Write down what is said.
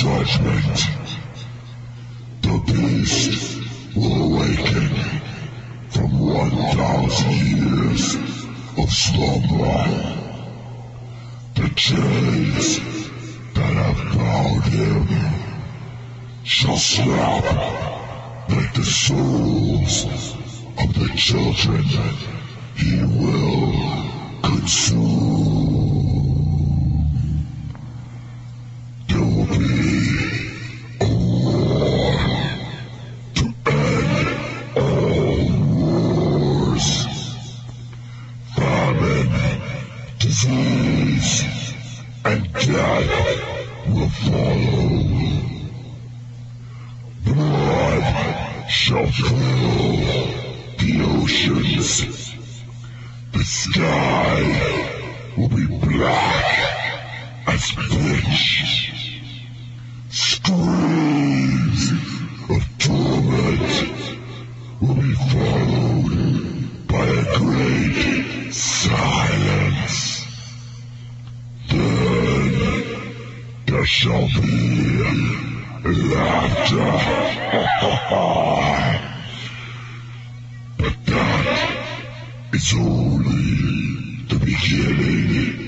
judgment. The beast will awaken from 1,000 years of slumber. The chains that have bound him shall snap like the souls of the children he will consume. There will be a war to end all wars. Famine, disease, and death will follow. Blood shall fill the oceans. The sky will be black as pitch. Screams of torment will be followed by a great silence. Then there shall be laughter. But that is only the beginning.